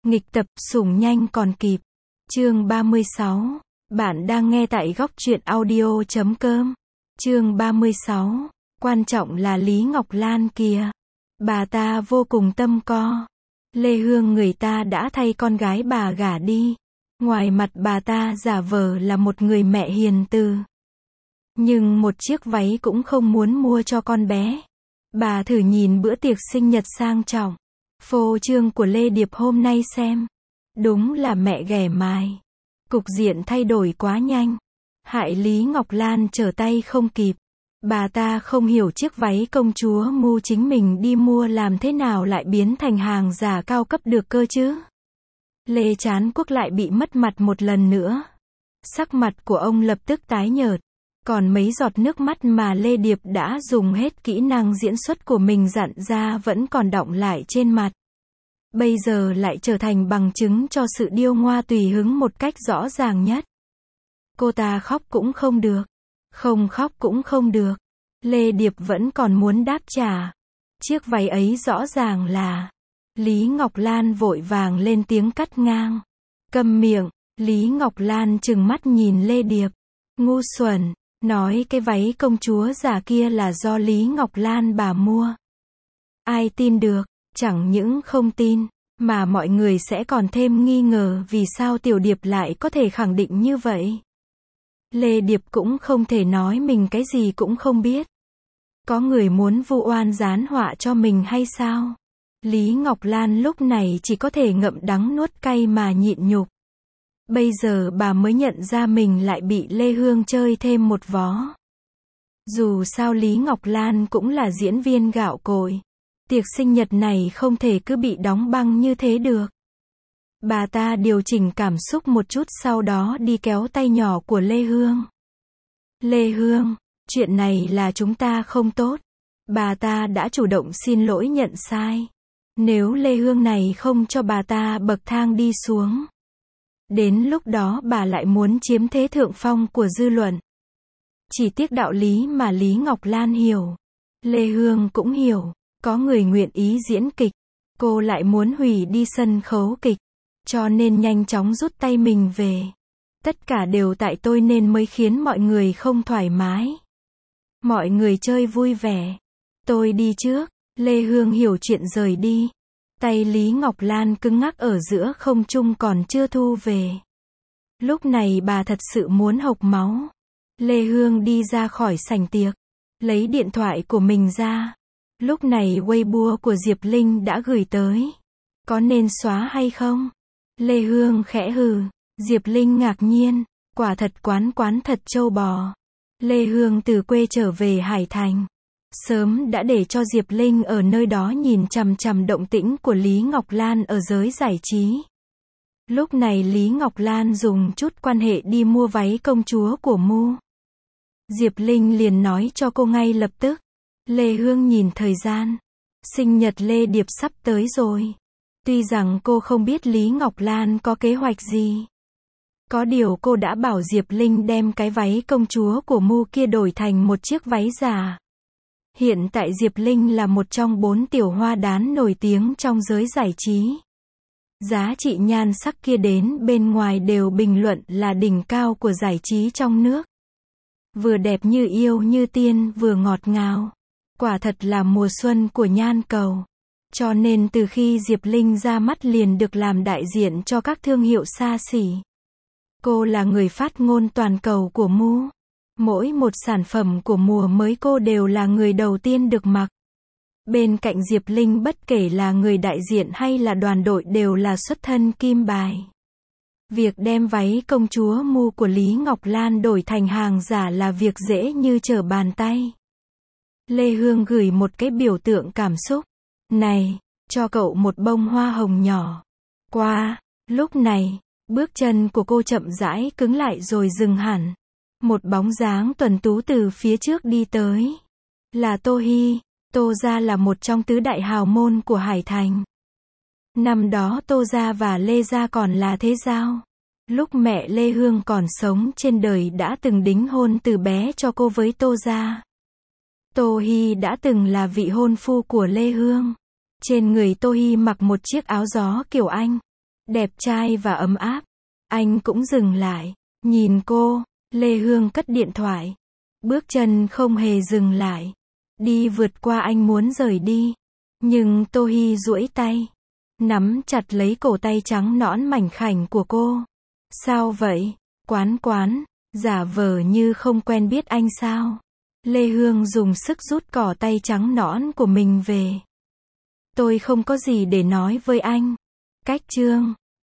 Nghịch tập, sủng nhanh còn kịp. Chương 36. Bạn đang nghe tại góc truyện audio.com. Chương 36. Quan trọng là Lý Ngọc Lan kìa. Bà ta vô cùng tâm co. Lê Hương người ta đã thay con gái bà gả đi. Ngoài mặt bà ta giả vờ là một người mẹ hiền từ. Nhưng một chiếc váy cũng không muốn mua cho con bé. Bà thử nhìn bữa tiệc sinh nhật sang trọng, phô trương của Lê Điệp hôm nay xem. Đúng là mẹ ghẻ mài. Cục diện thay đổi quá nhanh. Hại Lý Ngọc Lan trở tay không kịp. Bà ta không hiểu chiếc váy công chúa Mu chính mình đi mua làm thế nào lại biến thành hàng giả cao cấp được cơ chứ. Lê Trán Quốc lại bị mất mặt một lần nữa. Sắc mặt của ông lập tức tái nhợt. Còn mấy giọt nước mắt mà Lê Điệp đã dùng hết kỹ năng diễn xuất của mình dặn ra vẫn còn đọng lại trên mặt. Bây giờ lại trở thành bằng chứng cho sự điêu ngoa tùy hứng một cách rõ ràng nhất. Cô ta khóc cũng không được. Không khóc cũng không được. Lê Điệp vẫn còn muốn đáp trả. Chiếc váy ấy rõ ràng là... Lý Ngọc Lan vội vàng lên tiếng cắt ngang. Câm miệng. Lý Ngọc Lan trừng mắt nhìn Lê Điệp. Ngu xuẩn. Nói cái váy công chúa giả kia là do Lý Ngọc Lan bà mua. Ai tin được, chẳng những không tin, mà mọi người sẽ còn thêm nghi ngờ vì sao Tiểu Điệp lại có thể khẳng định như vậy. Lê Điệp cũng không thể nói mình cái gì cũng không biết. Có người muốn vu oan gián họa cho mình hay sao? Lý Ngọc Lan lúc này chỉ có thể ngậm đắng nuốt cay mà nhịn nhục. Bây giờ bà mới nhận ra mình lại bị Lê Hương chơi thêm một vó. Dù sao Lý Ngọc Lan cũng là diễn viên gạo cội. Tiệc sinh nhật này không thể cứ bị đóng băng như thế được. Bà ta điều chỉnh cảm xúc một chút sau đó đi kéo tay nhỏ của Lê Hương. Lê Hương, chuyện này là chúng ta không tốt. Bà ta đã chủ động xin lỗi nhận sai. Nếu Lê Hương này không cho bà ta bậc thang đi xuống. Đến lúc đó bà lại muốn chiếm thế thượng phong của dư luận. Chỉ tiếc đạo lý mà Lý Ngọc Lan hiểu. Lê Hương cũng hiểu. Có người nguyện ý diễn kịch. Cô lại muốn hủy đi sân khấu kịch. Cho nên nhanh chóng rút tay mình về. Tất cả đều tại tôi nên mới khiến mọi người không thoải mái. Mọi người chơi vui vẻ. Tôi đi trước. Lê Hương hiểu chuyện rời đi. Tay Lý Ngọc Lan cứng ngắc ở giữa không trung còn chưa thu về. Lúc này bà thật sự muốn hộc máu. Lê Hương đi ra khỏi sảnh tiệc. Lấy điện thoại của mình ra. Lúc này Weibo của Diệp Linh đã gửi tới. Có nên xóa hay không? Lê Hương khẽ hừ. Diệp Linh ngạc nhiên. Quả thật quán thật trâu bò. Lê Hương từ quê trở về Hải Thành. Sớm đã để cho Diệp Linh ở nơi đó nhìn chằm chằm động tĩnh của Lý Ngọc Lan ở giới giải trí. Lúc này Lý Ngọc Lan dùng chút quan hệ đi mua váy công chúa của Mu. Diệp Linh liền nói cho cô ngay lập tức. Lê Hương nhìn thời gian. Sinh nhật Lê Điệp sắp tới rồi. Tuy rằng cô không biết Lý Ngọc Lan có kế hoạch gì. Có điều cô đã bảo Diệp Linh đem cái váy công chúa của Mu kia đổi thành một chiếc váy giả. Hiện tại Diệp Linh là một trong 4 tiểu hoa đán nổi tiếng trong giới giải trí. Giá trị nhan sắc kia đến bên ngoài đều bình luận là đỉnh cao của giải trí trong nước. Vừa đẹp như yêu như tiên vừa ngọt ngào. Quả thật là mùa xuân của nhan cầu. Cho nên từ khi Diệp Linh ra mắt liền được làm đại diện cho các thương hiệu xa xỉ. Cô là người phát ngôn toàn cầu của Mu. Mỗi một sản phẩm của mùa mới cô đều là người đầu tiên được mặc. Bên cạnh Diệp Linh bất kể là người đại diện hay là đoàn đội đều là xuất thân kim bài. Việc đem váy công chúa Mu của Lý Ngọc Lan đổi thành hàng giả là việc dễ như trở bàn tay. Lê Hương gửi một cái biểu tượng cảm xúc. Này, cho cậu một bông hoa hồng nhỏ. Qua, lúc này, bước chân của cô chậm rãi cứng lại rồi dừng hẳn. Một bóng dáng tuấn tú từ phía trước đi tới. Là Tô Hy. Tô gia là một trong tứ đại hào môn của Hải Thành. Năm đó Tô gia và Lê gia còn là thế giao. Lúc mẹ Lê Hương còn sống trên đời đã từng đính hôn từ bé cho cô với Tô gia. Tô Hy đã từng là vị hôn phu của Lê Hương. Trên người Tô Hy mặc một chiếc áo gió kiểu Anh. đẹp trai và ấm áp. Anh cũng dừng lại, nhìn cô. Lê Hương cất điện thoại. Bước chân không hề dừng lại. Đi vượt qua anh muốn rời đi. Nhưng Tô Hi duỗi tay, nắm chặt lấy cổ tay trắng nõn mảnh khảnh của cô. Sao vậy? Quán, giả vờ như không quen biết anh sao? Lê Hương dùng sức rút cỏ tay trắng nõn của mình về. Tôi không có gì để nói với anh. Cách chương